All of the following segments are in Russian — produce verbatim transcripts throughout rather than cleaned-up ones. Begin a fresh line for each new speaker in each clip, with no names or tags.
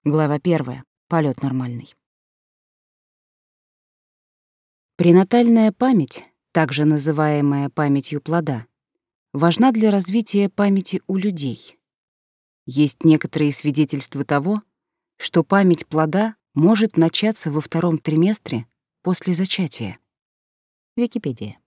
Глава первая. Полет нормальный. Пренатальная память, также называемая памятью плода, важна для развития памяти у людей. Есть некоторые свидетельства того, что память плода может начаться во втором триместре после зачатия. Википедия.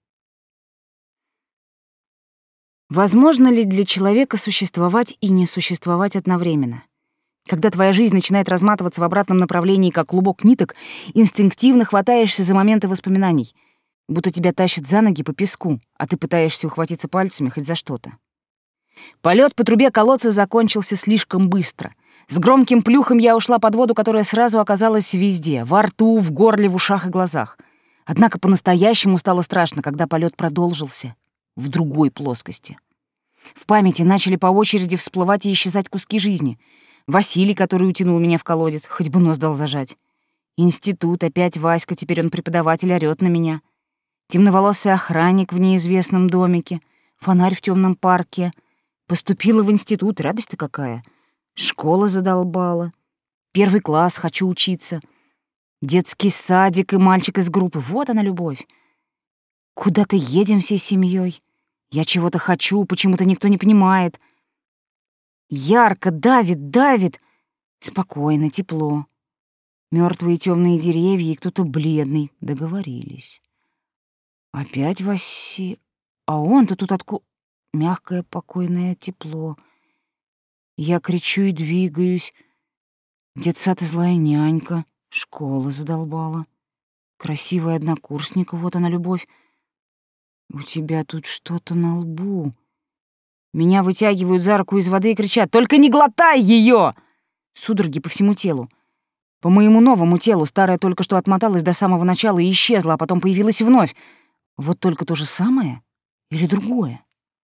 Возможно ли для человека существовать и не существовать одновременно? Когда твоя жизнь начинает разматываться в обратном направлении, как клубок ниток, инстинктивно хватаешься за моменты воспоминаний, будто тебя тащат за ноги по песку, а ты пытаешься ухватиться пальцами хоть за что-то. Полет по трубе колодца закончился слишком быстро. С громким плюхом я ушла под воду, которая сразу оказалась везде — во рту, в горле, в ушах и глазах. Однако по-настоящему стало страшно, когда полет продолжился в другой плоскости. В памяти начали по очереди всплывать и исчезать куски жизни — Василий, который утянул меня в колодец, хоть бы нос дал зажать. Институт, опять Васька, теперь он преподаватель, орёт на меня. Темноволосый охранник в неизвестном домике, фонарь в темном парке. Поступила в институт, радость-то какая. Школа задолбала. Первый класс, хочу учиться. Детский садик и мальчик из группы, вот она любовь. Куда-то едем всей семьей. Я чего-то хочу, почему-то никто не понимает. Ярко, давит, давит. Спокойно, тепло. Мертвые темные деревья и кто-то бледный. Договорились. Опять Васи... А он-то тут откуда... Мягкое, покойное тепло. Я кричу и двигаюсь. Детсад и злая нянька. Школа задолбала. Красивый однокурсник, вот она любовь. У тебя тут что-то на лбу. Меня вытягивают за руку из воды и кричат: «Только не глотай ее!» Судороги по всему телу. По моему новому телу, старое только что отмоталось до самого начала и исчезло, а потом появилось вновь. Вот только то же самое или другое?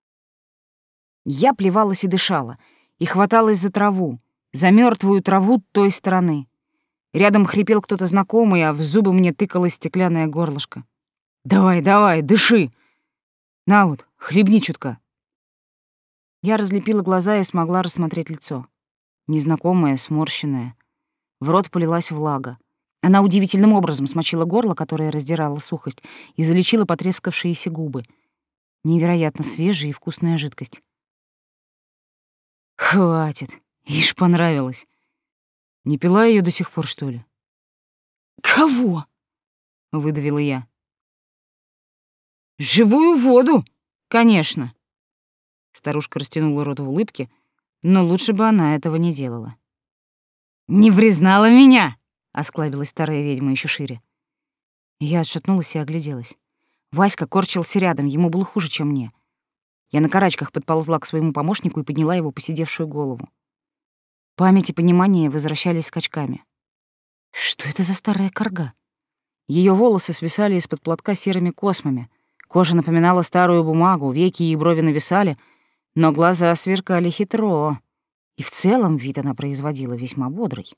Я плевалась и дышала, и хваталась за траву, за мертвую траву той стороны. Рядом хрипел кто-то знакомый, а в зубы мне тыкалось стеклянное горлышко. «Давай, давай, дыши! На вот, хлебни чутка!» Я разлепила глаза и смогла рассмотреть лицо. Незнакомое, сморщенное. В рот полилась влага. Она удивительным образом смочила горло, которое раздирало сухость, и залечила потрескавшиеся губы. Невероятно свежая и вкусная жидкость. «Хватит! Ишь, понравилось! Не пила ее до сих пор, что ли?» «Кого?» — выдавила я. «Живую воду, конечно!» Старушка растянула рот в улыбке, но лучше бы она этого не делала. «Не признала меня!» — осклабилась старая ведьма еще шире. Я отшатнулась и огляделась. Васька корчился рядом, ему было хуже, чем мне. Я на карачках подползла к своему помощнику и подняла его поседевшую голову. Память и понимание возвращались скачками. Что это за старая карга? Ее волосы свисали из-под платка серыми космами, кожа напоминала старую бумагу, веки и брови нависали, но глаза сверкали хитро, и в целом вид она производила весьма бодрый.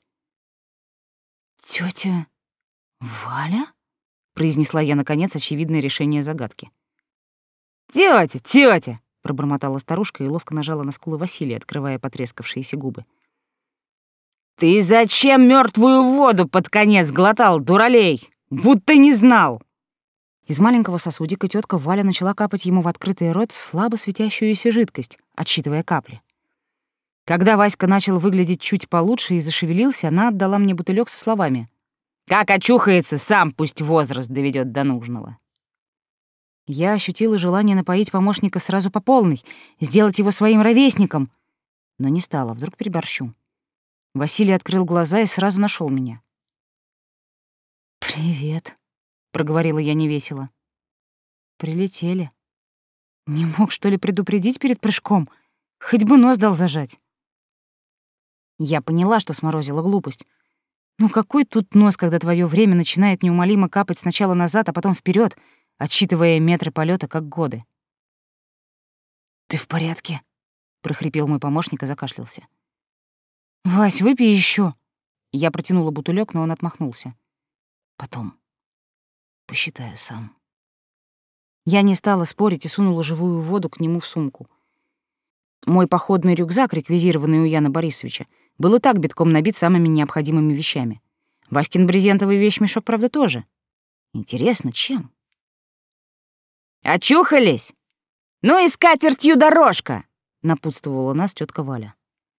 «Тётя Валя?» — произнесла я, наконец, очевидное решение загадки. «Тётя, тётя!» — пробормотала старушка и ловко нажала на скулы Василия, открывая потрескавшиеся губы. «Ты зачем мёртвую воду под конец глотал, дуралей? Будто не знал!» Из маленького сосудика тетка Валя начала капать ему в открытый рот слабо светящуюся жидкость, отсчитывая капли. Когда Васька начал выглядеть чуть получше и зашевелился, она отдала мне бутылек со словами: «Как очухается, сам пусть возраст доведет до нужного». Я ощутила желание напоить помощника сразу по полной, сделать его своим ровесником, но не стала, вдруг переборщу. Василий открыл глаза и сразу нашел меня. «Привет», — проговорила я невесело. «Прилетели. Не мог, что ли, предупредить перед прыжком? Хоть бы нос дал зажать». Я поняла, что сморозила глупость. Ну какой тут нос, когда твое время начинает неумолимо капать сначала назад, а потом вперед, отсчитывая метры полета как годы? «Ты в порядке?» — прохрипел мой помощник и закашлялся. «Вась, выпей еще. Я протянула бутылек, но он отмахнулся. «Потом. Посчитаю сам». Я не стала спорить и сунула живую воду к нему в сумку. Мой походный рюкзак, реквизированный у Яна Борисовича, был и так битком набит самыми необходимыми вещами. Васькин брезентовый вещмешок, правда, тоже. Интересно, чем? «Очухались? Ну и скатертью дорожка!» — напутствовала нас тетка Валя.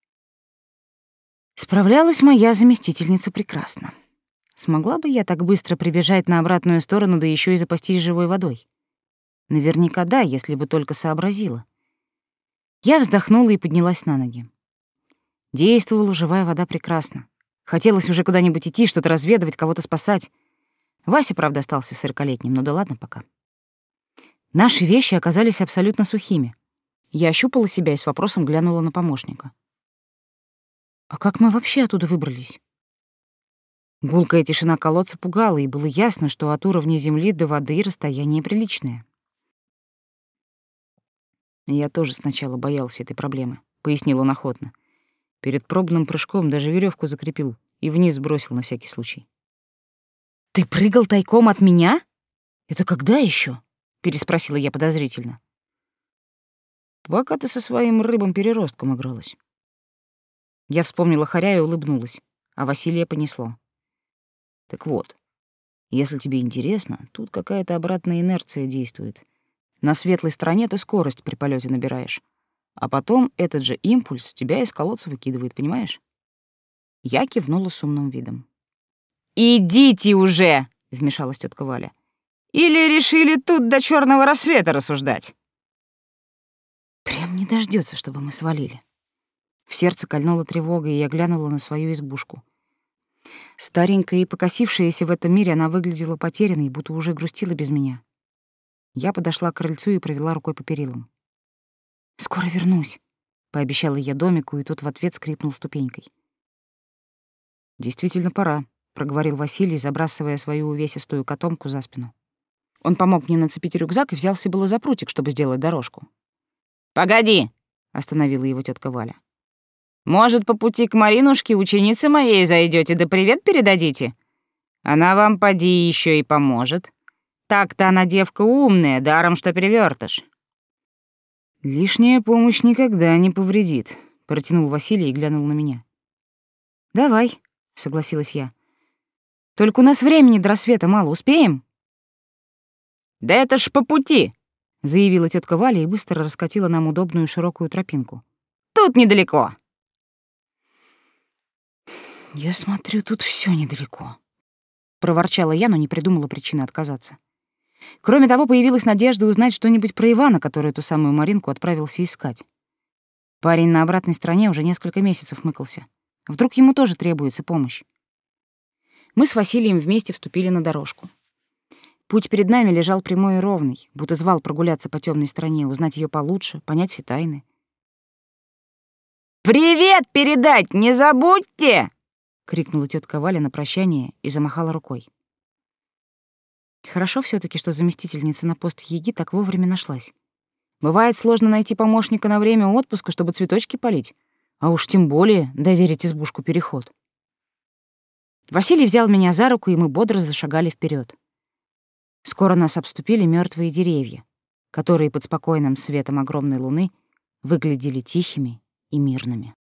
Справлялась моя заместительница прекрасно. Смогла бы я так быстро прибежать на обратную сторону, да еще и запастись живой водой? Наверняка да, если бы только сообразила. Я вздохнула и поднялась на ноги. Действовала живая вода прекрасно. Хотелось уже куда-нибудь идти, что-то разведывать, кого-то спасать. Вася, правда, остался сорокалетним, но да ладно пока. Наши вещи оказались абсолютно сухими. Я ощупала себя и с вопросом глянула на помощника. А как мы вообще оттуда выбрались? Гулкая тишина колодца пугала, и было ясно, что от уровня земли до воды расстояние приличное. Я тоже сначала боялся этой проблемы, пояснил он охотно. Перед пробным прыжком даже веревку закрепил и вниз сбросил на всякий случай. Ты прыгал тайком от меня? Это когда еще? Переспросила я подозрительно. Пока ты со своим рыбом-переростком игралась. Я вспомнила Харя и улыбнулась, а Василия понесло. Так вот, если тебе интересно, тут какая-то обратная инерция действует. На светлой стороне ты скорость при полете набираешь, а потом этот же импульс тебя из колодца выкидывает, понимаешь? Я кивнула с умным видом. «Идите уже!» — вмешалась тетка Валя. «Или решили тут до черного рассвета рассуждать?» Прям не дождется, чтобы мы свалили. В сердце кольнула тревога, и я глянула на свою избушку. Старенькая и покосившаяся в этом мире, она выглядела потерянной, будто уже грустила без меня. Я подошла к крыльцу и провела рукой по перилам. «Скоро вернусь», — пообещала я домику, и тот в ответ скрипнул ступенькой. «Действительно пора», — проговорил Василий, забрасывая свою увесистую котомку за спину. Он помог мне нацепить рюкзак и взялся было за прутик, чтобы сделать дорожку. «Погоди!» — остановила его тетка Валя. «Может, по пути к Маринушке, ученице моей, зайдете, да привет передадите? Она вам поди еще и поможет. Так-то она девка умная, даром что перевертыш». «Лишняя помощь никогда не повредит», — протянул Василий и глянул на меня. «Давай», — согласилась я. «Только у нас времени до рассвета мало, успеем?» «Да это ж по пути», — заявила тетка Валя и быстро раскатила нам удобную широкую тропинку. «Тут недалеко». «Я смотрю, тут все недалеко», — проворчала я, но не придумала причины отказаться. Кроме того, появилась надежда узнать что-нибудь про Ивана, который ту самую Маринку отправился искать. Парень на обратной стороне уже несколько месяцев мыкался. Вдруг ему тоже требуется помощь. Мы с Василием вместе вступили на дорожку. Путь перед нами лежал прямой и ровный, будто звал прогуляться по темной стране, узнать ее получше, понять все тайны. «Привет передать не забудьте!» — крикнула тетка Валя на прощание и замахала рукой. Хорошо все таки что заместительница на пост Еги так вовремя нашлась. Бывает сложно найти помощника на время отпуска, чтобы цветочки полить, а уж тем более доверить избушку переход. Василий взял меня за руку, и мы бодро зашагали вперед. Скоро нас обступили мертвые деревья, которые под спокойным светом огромной луны выглядели тихими и мирными.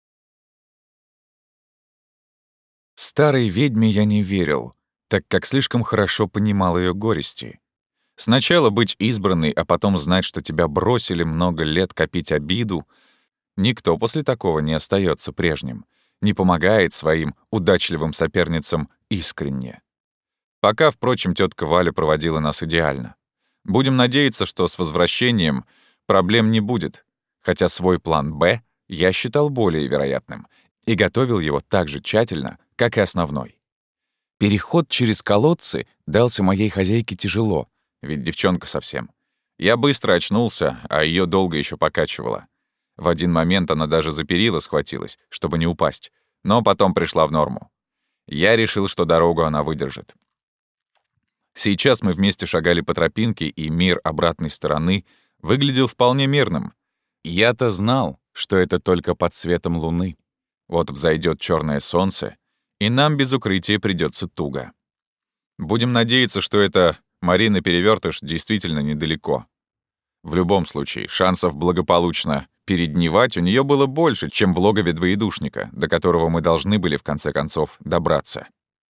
Старой ведьме я не верил, так как слишком хорошо понимал ее горести. Сначала быть избранной, а потом знать, что тебя бросили, много лет копить обиду. Никто после такого не остается прежним, не помогает своим удачливым соперницам искренне. Пока, впрочем, тетка Валя проводила нас идеально. Будем надеяться, что с возвращением проблем не будет, хотя свой план «Б» я считал более вероятным и готовил его так же тщательно, как и основной. Переход через колодцы дался моей хозяйке тяжело, ведь девчонка совсем. Я быстро очнулся, а ее долго еще покачивало. В один момент она даже за перила схватилась, чтобы не упасть, но потом пришла в норму. Я решил, что дорогу она выдержит. Сейчас мы вместе шагали по тропинке, и мир обратной стороны выглядел вполне мирным. Я-то знал, что это только под светом луны. Вот взойдет черное солнце, и нам без укрытия придется туго. Будем надеяться, что это Марина Перевертыш действительно недалеко. В любом случае, шансов благополучно передневать у нее было больше, чем в логове двоедушника, до которого мы должны были в конце концов добраться.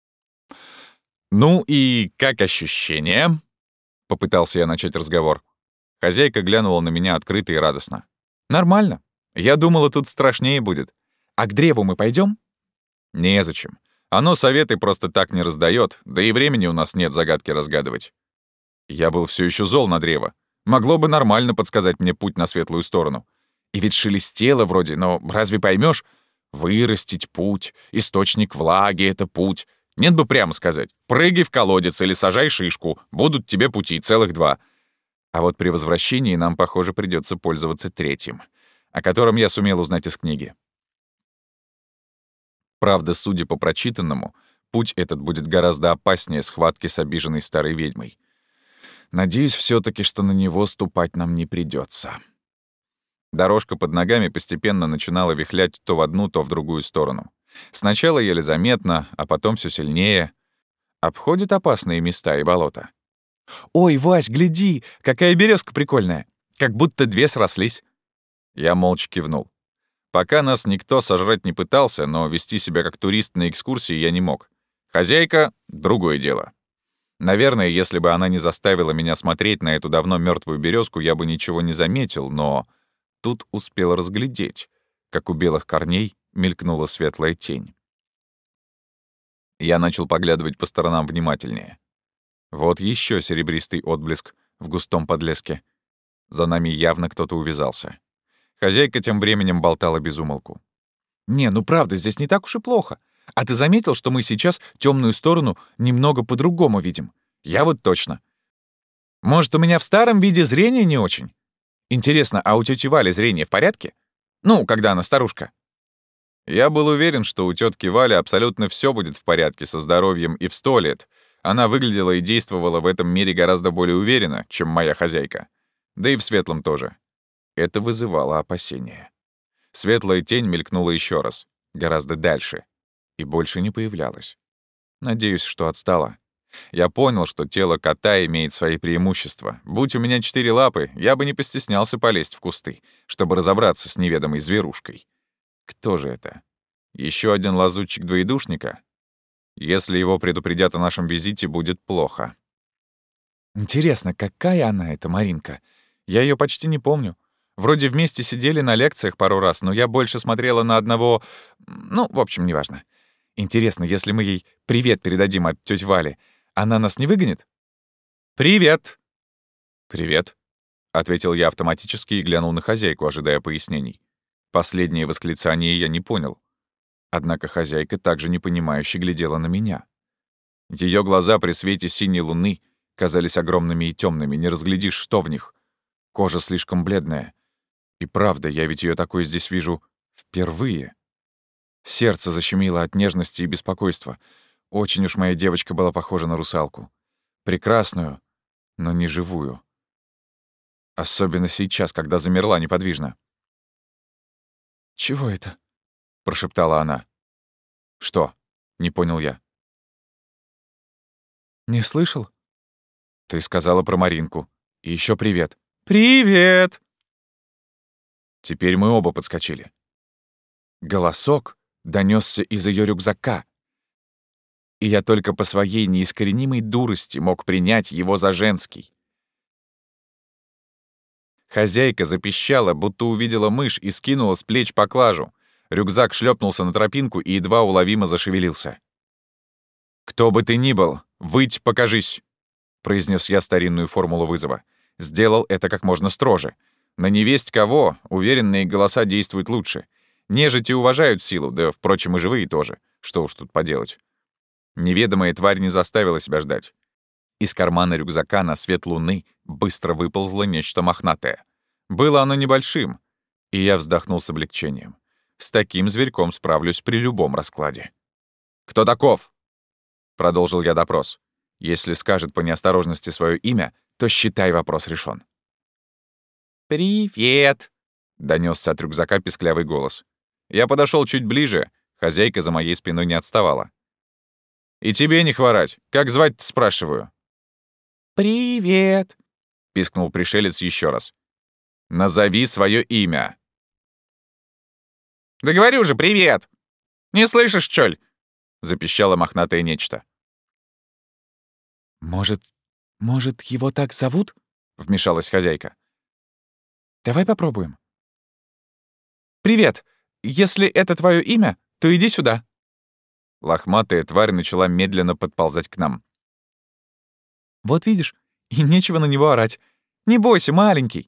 «Ну и как ощущения?» — попытался я начать разговор. Хозяйка глянула на меня открыто и радостно. «Нормально. Я думала, тут страшнее будет. А к древу мы пойдем? «Незачем. Оно советы просто так не раздает, да и времени у нас нет загадки разгадывать». Я был все еще зол на древо. Могло бы нормально подсказать мне путь на светлую сторону. И ведь шелестело вроде, но разве поймешь? Вырастить путь, источник влаги — это путь. Нет бы прямо сказать: прыгай в колодец или сажай шишку, будут тебе пути целых два. А вот при возвращении нам, похоже, придется пользоваться третьим, о котором я сумел узнать из книги. Правда, судя по прочитанному, путь этот будет гораздо опаснее схватки с обиженной старой ведьмой. Надеюсь все таки что на него ступать нам не придется. Дорожка под ногами постепенно начинала вихлять то в одну, то в другую сторону. Сначала еле заметно, а потом все сильнее. Обходит опасные места и болота. «Ой, Вась, гляди, какая березка прикольная! Как будто две срослись!» Я молча кивнул. Пока нас никто сожрать не пытался, но вести себя как турист на экскурсии я не мог. Хозяйка — другое дело. Наверное, если бы она не заставила меня смотреть на эту давно мертвую березку, я бы ничего не заметил, но тут успел разглядеть, как у белых корней мелькнула светлая тень. Я начал поглядывать по сторонам внимательнее. Вот еще серебристый отблеск в густом подлеске. За нами явно кто-то увязался. Хозяйка тем временем болтала без умолку. «Не, ну правда, здесь не так уж и плохо. А ты заметил, что мы сейчас темную сторону немного по-другому видим? Я вот точно. Может, у меня в старом виде зрение не очень? Интересно, а у тети Вали зрение в порядке? Ну, когда она старушка?» Я был уверен, что у тетки Вали абсолютно все будет в порядке со здоровьем и в сто лет. Она выглядела и действовала в этом мире гораздо более уверенно, чем моя хозяйка. Да и в светлом тоже. Это вызывало опасения. Светлая тень мелькнула еще раз, гораздо дальше, и больше не появлялась. Надеюсь, что отстала. Я понял, что тело кота имеет свои преимущества. Будь у меня четыре лапы, я бы не постеснялся полезть в кусты, чтобы разобраться с неведомой зверушкой. Кто же это? Еще один лазутчик двоедушника? Если его предупредят о нашем визите, будет плохо. Интересно, какая она, эта Маринка? Я ее почти не помню. Вроде вместе сидели на лекциях пару раз, но я больше смотрела на одного... Ну, в общем, неважно. Интересно, если мы ей привет передадим от тети Вали, она нас не выгонит? «Привет!» «Привет», — ответил я автоматически и глянул на хозяйку, ожидая пояснений. Последнее восклицание я не понял. Однако хозяйка также непонимающе глядела на меня. Ее глаза при свете синей луны казались огромными и темными, не разглядишь, что в них. Кожа слишком бледная. И правда, я ведь ее такой здесь вижу впервые. Сердце защемило от нежности и беспокойства. Очень уж моя девочка была похожа на русалку. Прекрасную, но не живую. Особенно сейчас, когда замерла неподвижно. «Чего это?» — прошептала она. «Что?» — не понял я. «Не слышал?» «Ты сказала про Маринку. И еще привет». «Привет!» Теперь мы оба подскочили. Голосок донесся из ее рюкзака. И я только по своей неискоренимой дурости мог принять его за женский. Хозяйка запищала, будто увидела мышь и скинула с плеч поклажу. Рюкзак шлепнулся на тропинку и едва уловимо зашевелился. «Кто бы ты ни был, выть покажись!» — произнес я старинную формулу вызова. Сделал это как можно строже. На невесть кого уверенные голоса действуют лучше. Нежити уважают силу, да, впрочем, и живые тоже. Что уж тут поделать. Неведомая тварь не заставила себя ждать. Из кармана рюкзака на свет луны быстро выползло нечто мохнатое. Было оно небольшим, и я вздохнул с облегчением. С таким зверьком справлюсь при любом раскладе. «Кто таков?» — продолжил я допрос. Если скажет по неосторожности свое имя, то считай, вопрос решен. «Привет!» — донесся от рюкзака писклявый голос. Я подошел чуть ближе, хозяйка за моей спиной не отставала. «И тебе не хворать. Как звать-то, спрашиваю?» «Привет!» — пискнул пришелец еще раз. «Назови свое имя!» «Да говорю же, привет! Не слышишь, чё ли?» — запищало мохнатое нечто.
«Может, может, его так зовут?» — вмешалась хозяйка. «Давай попробуем». «Привет! Если это твое имя, то иди сюда».
Лохматая тварь начала медленно подползать к нам.
«Вот видишь, и нечего на него орать. Не бойся, маленький».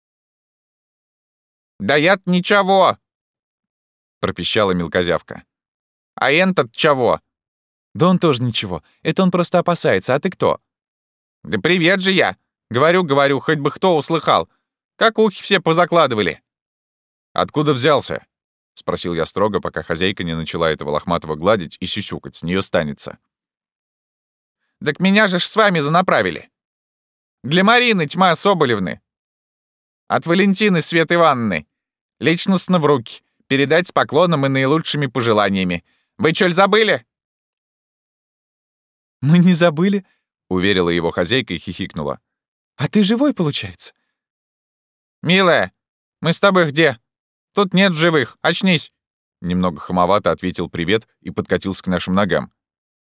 «Да я-то ничего!» — пропищала мелкозявка. «А этот чего?»
«Да он тоже ничего. Это он просто опасается. А ты кто?»
«Да привет же я! Говорю, говорю, хоть бы кто услыхал. Как ухи все позакладывали». «Откуда взялся?» — спросил я строго, пока хозяйка не начала этого лохматого гладить и сюсюкать, с нее станется. «Так меня же ж с вами занаправили. Для Марины Тьма Соболевны. От Валентины Свет Ивановны. Личностно в руки. Передать с поклоном и наилучшими пожеланиями. Вы чё-ль забыли?»
«Мы не забыли»,
— уверила его хозяйка и хихикнула.
«А ты живой, получается?»
«Милая, мы с тобой где? Тут нет живых, очнись!» Немного хамовато ответил привет и подкатился к нашим ногам.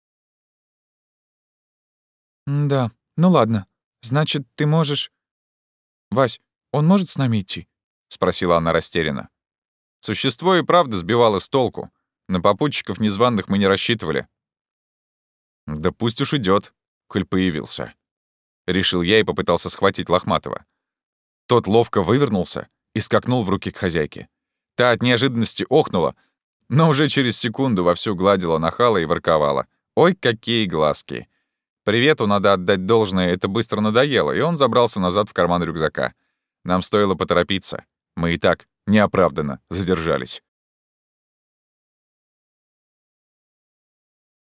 «Да, ну ладно. Значит, ты можешь...» «Вась, он может с нами идти?»
— спросила она растерянно. Существо и правда сбивало с толку. На попутчиков незваных мы не рассчитывали. «Да пусть уж идёт, коль появился», — решил я и попытался схватить Лохматова. Тот ловко вывернулся и скакнул в руки к хозяйке. Та от неожиданности охнула, но уже через секунду вовсю гладила нахала и ворковала. Ой, какие глазки! Привету, надо отдать должное, это быстро надоело, и он забрался назад в карман рюкзака. Нам стоило поторопиться. Мы и так неоправданно задержались.